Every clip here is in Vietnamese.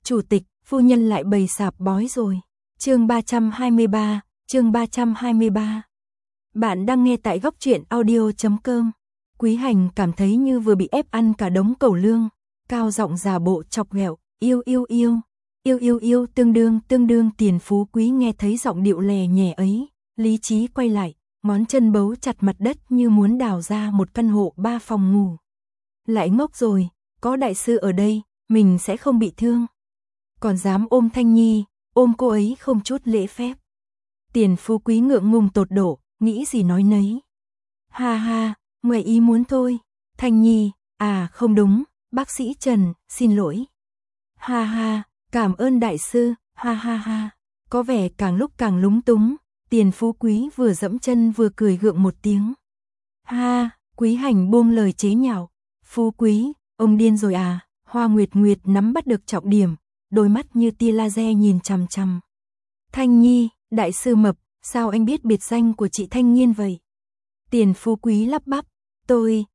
Chủ tịch, phu nhân lại bày sạp bói rồi. Chương 323. Bạn đang nghe tại góc truyện audio.com. Quý Hành cảm thấy như vừa bị ép ăn cả đống cẩu lương, cao giọng giả bộ chọc ghẹo, yêu, tương đương. Tiền Phú Quý nghe thấy giọng điệu lè nhẹ ấy, lý trí quay lại, ngón chân bấu chặt mặt đất như muốn đào ra một căn hộ 3 phòng ngủ. Lại ngốc rồi, có đại sư ở đây, mình sẽ không bị thương. Còn dám ôm Thanh Nhi, ôm cô ấy không chút lễ phép. Tiền Phú Quý ngượng ngùng tột độ, nghĩ gì nói nấy. Ha, ngoài ý muốn thôi. Thanh Nhi, à không đúng, bác sĩ Trần, xin lỗi. Ha, cảm ơn đại sư, ha. Có vẻ càng lúc càng lúng túng, Tiền Phú Quý vừa dẫm chân vừa cười gượng một tiếng. Ha, Quý Hành buông lời chế nhạo. Phú Quý, ông điên rồi à? Hoa Nguyệt nắm bắt được trọng điểm, đôi mắt như tia laser nhìn chằm chằm. Thanh Nhi, đại sư Mập, sao anh biết biệt danh của chị Thanh Nghiên vậy? Tiền Phú Quý lắp bắp, tôi.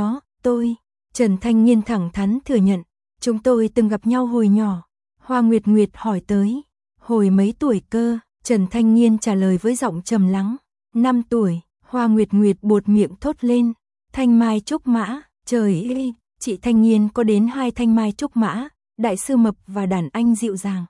Trần Thanh Nghiên thẳng thắn thừa nhận, chúng tôi từng gặp nhau hồi nhỏ. Hoa Nguyệt hỏi tới, hồi mấy tuổi cơ? Trần Thanh Nghiên trả lời với giọng trầm lắng, 5 tuổi. Hoa Nguyệt buột miệng thốt lên, Thanh Mai Trúc Mã, trời ơi, chị Thanh Nghiên có đến 2 Thanh Mai Trúc Mã, đại sư Mập và đàn anh dịu dàng.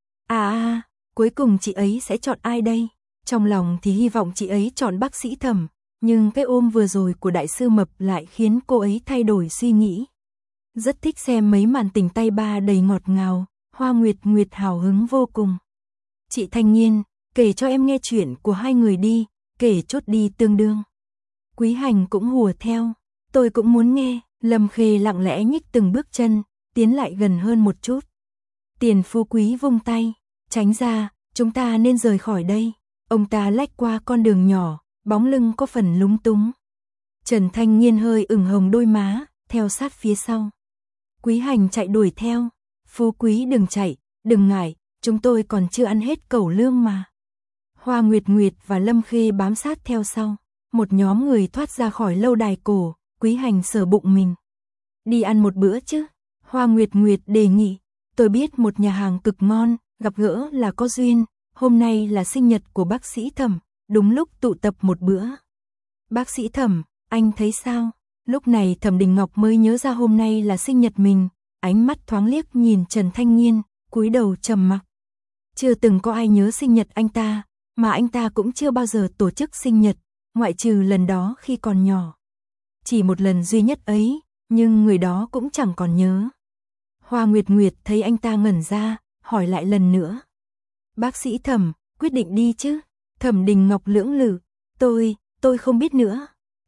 À, cuối cùng chị ấy sẽ chọn ai đây? Trong lòng thì hy vọng chị ấy chọn bác sĩ Thẩm, nhưng cái ôm vừa rồi của đại sư Mập lại khiến cô ấy thay đổi suy nghĩ. Rất thích xem mấy màn tình tay ba đầy ngọt ngào, Hoa Nguyệt hào hứng vô cùng. Chị Thanh Nghiên, kể cho em nghe chuyện của hai người đi, kể chốt đi tương đương. Quý Hành cũng hùa theo, tôi cũng muốn nghe. Lâm Khê lặng lẽ nhích từng bước chân, tiến lại gần hơn một chút. Tiền Phú Quý vung tay, tránh ra, chúng ta nên rời khỏi đây. Ông ta lách qua con đường nhỏ, bóng lưng có phần lúng túng. Trần Thanh Nghiên hơi ửng hồng đôi má, theo sát phía sau. Quý Hành chạy đuổi theo, Phú Quý đừng chạy, đừng ngại, chúng tôi còn chưa ăn hết cẩu lương mà. Hoa Nguyệt và Lâm Khê bám sát theo sau, một nhóm người thoát ra khỏi lâu đài cổ. Quý Hành sờ bụng mình. Đi ăn một bữa chứ? Hoa Nguyệt đề nghị. Tôi biết một nhà hàng cực ngon, gặp gỡ là có duyên. Hôm nay là sinh nhật của bác sĩ Thẩm, đúng lúc tụ tập một bữa. Bác sĩ Thẩm, anh thấy sao? Lúc này Thẩm Đình Ngọc mới nhớ ra hôm nay là sinh nhật mình. Ánh mắt thoáng liếc nhìn Trần Thanh Nghiên, cúi đầu trầm mặc. Chưa từng có ai nhớ sinh nhật anh ta, mà anh ta cũng chưa bao giờ tổ chức sinh nhật, ngoại trừ lần đó khi còn nhỏ. Chỉ một lần duy nhất ấy, nhưng người đó cũng chẳng còn nhớ. Hoa Nguyệt thấy anh ta ngẩn ra, hỏi lại lần nữa. Bác sĩ Thẩm, quyết định đi chứ? Thẩm Đình Ngọc lưỡng lự. Tôi không biết nữa.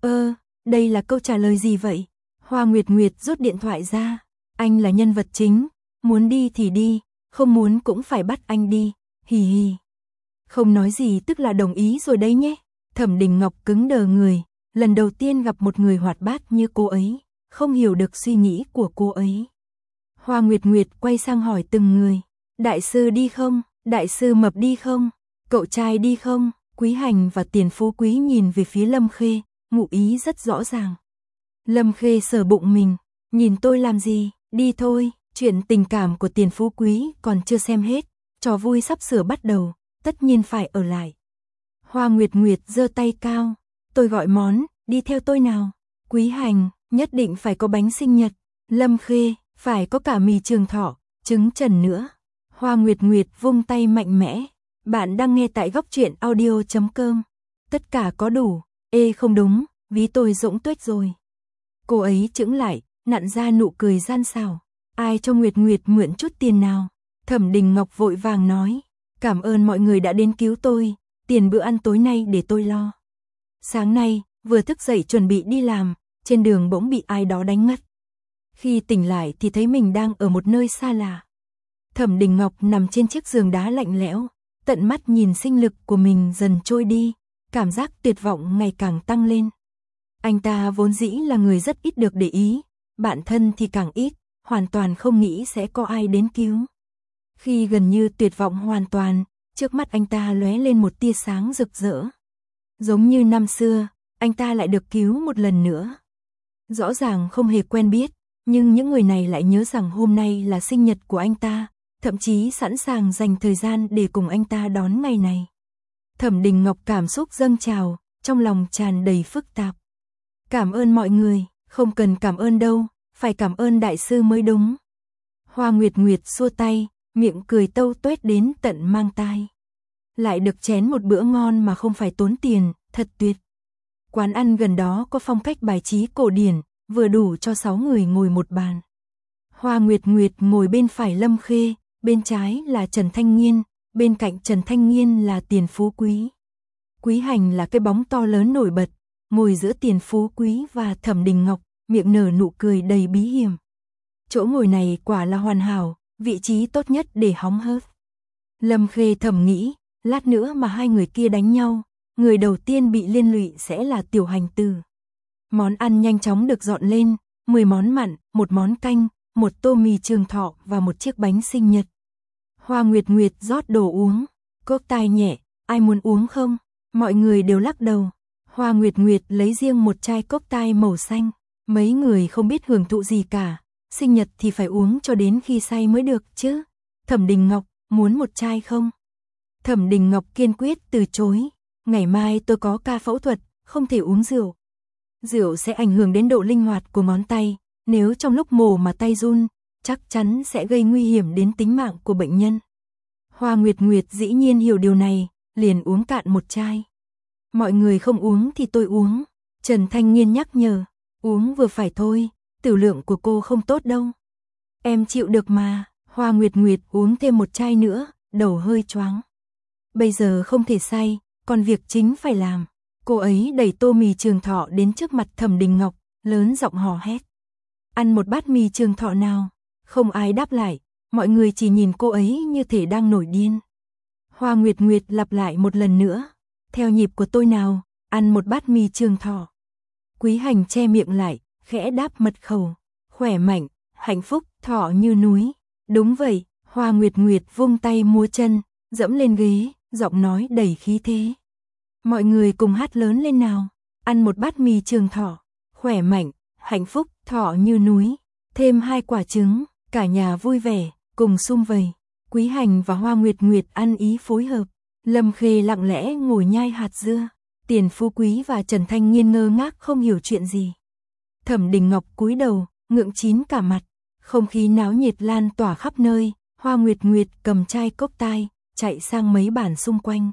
Đây là câu trả lời gì vậy? Hoa Nguyệt rút điện thoại ra. Anh là nhân vật chính, muốn đi thì đi, không muốn cũng phải bắt anh đi, hì. Không nói gì tức là đồng ý rồi đấy nhé. Thẩm Đình Ngọc cứng đờ người. Lần đầu tiên gặp một người hoạt bát như cô ấy, không hiểu được suy nghĩ của cô ấy. Hoa Nguyệt quay sang hỏi từng người. Đại sư đi không? Đại sư Mập đi không? Cậu trai đi không? Quý Hành và Tiền Phú Quý nhìn về phía Lâm Khê, ngụ ý rất rõ ràng. Lâm Khê sờ bụng mình. Nhìn tôi làm gì? Đi thôi. Chuyện tình cảm của Tiền Phú Quý còn chưa xem hết. Trò vui sắp sửa bắt đầu, tất nhiên phải ở lại. Hoa Nguyệt giơ tay cao. Tôi gọi món, đi theo tôi nào. Quý Hành, nhất định phải có bánh sinh nhật. Lâm Khê, phải có cả mì Trường Thọ, trứng trần nữa. Hoa Nguyệt vung tay mạnh mẽ. Bạn đang nghe tại góc truyện audio.com. Tất cả có đủ. Không đúng, ví tôi rỗng tuếch rồi. Cô ấy chững lại, nặn ra nụ cười gian xảo. Ai cho Nguyệt mượn chút tiền nào? Thẩm Đình Ngọc vội vàng nói. Cảm ơn mọi người đã đến cứu tôi. Tiền bữa ăn tối nay để tôi lo. Sáng nay, vừa thức dậy chuẩn bị đi làm, trên đường bỗng bị ai đó đánh ngất. Khi tỉnh lại thì thấy mình đang ở một nơi xa lạ. Thẩm Đình Ngọc nằm trên chiếc giường đá lạnh lẽo, tận mắt nhìn sinh lực của mình dần trôi đi, cảm giác tuyệt vọng ngày càng tăng lên. Anh ta vốn dĩ là người rất ít được để ý, bạn thân thì càng ít, hoàn toàn không nghĩ sẽ có ai đến cứu. Khi gần như tuyệt vọng hoàn toàn, trước mắt anh ta lóe lên một tia sáng rực rỡ. Giống như năm xưa, anh ta lại được cứu một lần nữa. Rõ ràng không hề quen biết, nhưng những người này lại nhớ rằng hôm nay là sinh nhật của anh ta, thậm chí sẵn sàng dành thời gian để cùng anh ta đón ngày này. Thẩm Đình Ngọc cảm xúc dâng trào, trong lòng tràn đầy phức tạp. Cảm ơn mọi người, không cần cảm ơn đâu, phải cảm ơn đại sư mới đúng. Hoa Nguyệt Nguyệt xua tay, miệng cười tâu tuét đến tận mang tai. Lại được chén một bữa ngon mà không phải tốn tiền, thật tuyệt. Quán ăn gần đó có phong cách bài trí cổ điển, vừa đủ cho 6 người ngồi một bàn. Hoa Nguyệt Nguyệt ngồi bên phải Lâm Khê, bên trái là Trần Thanh Nghiên, bên cạnh Trần Thanh Nghiên là Tiền Phú Quý. Quý Hành là cái bóng to lớn nổi bật, ngồi giữa Tiền Phú Quý và Thẩm Đình Ngọc, miệng nở nụ cười đầy bí hiểm. Chỗ ngồi này quả là hoàn hảo, vị trí tốt nhất để hóng hớt. Lâm Khê thầm nghĩ, lát nữa mà hai người kia đánh nhau, người đầu tiên bị liên lụy sẽ là Tiểu Hành Tử. Món ăn nhanh chóng được dọn lên, 10 món mặn, 1 món canh, 1 tô mì Trường Thọ và 1 chiếc bánh sinh nhật. Hoa Nguyệt Nguyệt rót đồ uống, cốc tai nhẹ, ai muốn uống không? Mọi người đều lắc đầu. Hoa Nguyệt Nguyệt lấy riêng một chai cốc tai màu xanh, mấy người không biết hưởng thụ gì cả, sinh nhật thì phải uống cho đến khi say mới được chứ. Thẩm Đình Ngọc, muốn một chai không? Thẩm Đình Ngọc kiên quyết từ chối, ngày mai tôi có ca phẫu thuật, không thể uống rượu. Rượu sẽ ảnh hưởng đến độ linh hoạt của ngón tay, nếu trong lúc mổ mà tay run, chắc chắn sẽ gây nguy hiểm đến tính mạng của bệnh nhân. Hoa Nguyệt Nguyệt dĩ nhiên hiểu điều này, liền uống cạn một chai. Mọi người không uống thì tôi uống. Trần Thanh Nghiên nhắc nhở, uống vừa phải thôi, tiểu lượng của cô không tốt đâu. Em chịu được mà. Hoa Nguyệt Nguyệt uống thêm một chai nữa, đầu hơi choáng. Bây giờ không thể say, còn việc chính phải làm. Cô ấy đẩy tô mì Trường Thọ đến trước mặt Thẩm Đình Ngọc, lớn giọng hò hét. Ăn một bát mì Trường Thọ nào? Không ai đáp lại, mọi người chỉ nhìn cô ấy như thể đang nổi điên. Hoa Nguyệt Nguyệt lặp lại một lần nữa, theo nhịp của tôi nào, ăn một bát mì Trường Thọ. Quý Hành che miệng lại, khẽ đáp mật khẩu, khỏe mạnh, hạnh phúc, thọ như núi. Đúng vậy, Hoa Nguyệt Nguyệt vung tay múa chân, dẫm lên ghế, giọng nói đầy khí thế. Mọi người cùng hát lớn lên nào, ăn một bát mì Trường Thọ, khỏe mạnh, hạnh phúc, thọ như núi, thêm 2 quả trứng, cả nhà vui vẻ, cùng sum vầy. Quý Hành và Hoa Nguyệt Nguyệt ăn ý phối hợp, Lâm Khê lặng lẽ ngồi nhai hạt dưa, Tiền Phú Quý và Trần Thanh Nghiên ngơ ngác không hiểu chuyện gì. Thẩm Đình Ngọc cúi đầu, ngượng chín cả mặt, không khí náo nhiệt lan tỏa khắp nơi. Hoa Nguyệt Nguyệt cầm chai cốc tai, chạy sang mấy bàn xung quanh.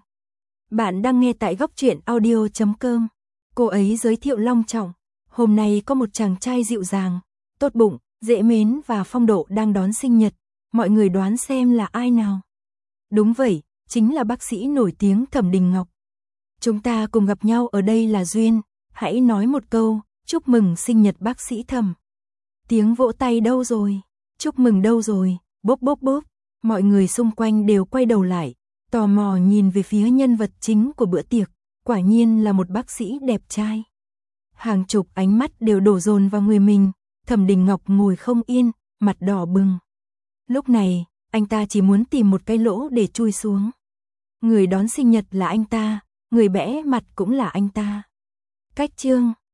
Bạn đang nghe tại Góc Truyện Audio.com. Cô ấy giới thiệu long trọng, hôm nay có một chàng trai dịu dàng, tốt bụng, dễ mến và phong độ đang đón sinh nhật. Mọi người đoán xem là ai nào? Đúng vậy, chính là bác sĩ nổi tiếng Thẩm Đình Ngọc. Chúng ta cùng gặp nhau ở đây là duyên, hãy nói một câu, chúc mừng sinh nhật bác sĩ Thẩm. Tiếng vỗ tay đâu rồi? Chúc mừng đâu rồi? Bốp bốp bốp. Mọi người xung quanh đều quay đầu lại, tò mò nhìn về phía nhân vật chính của bữa tiệc, quả nhiên là một bác sĩ đẹp trai. Hàng chục ánh mắt đều đổ dồn vào người mình, Thẩm Đình Ngọc ngồi không yên, mặt đỏ bừng. Lúc này, anh ta chỉ muốn tìm một cái lỗ để chui xuống. Người đón sinh nhật là anh ta, người bẽ mặt cũng là anh ta. Cách chương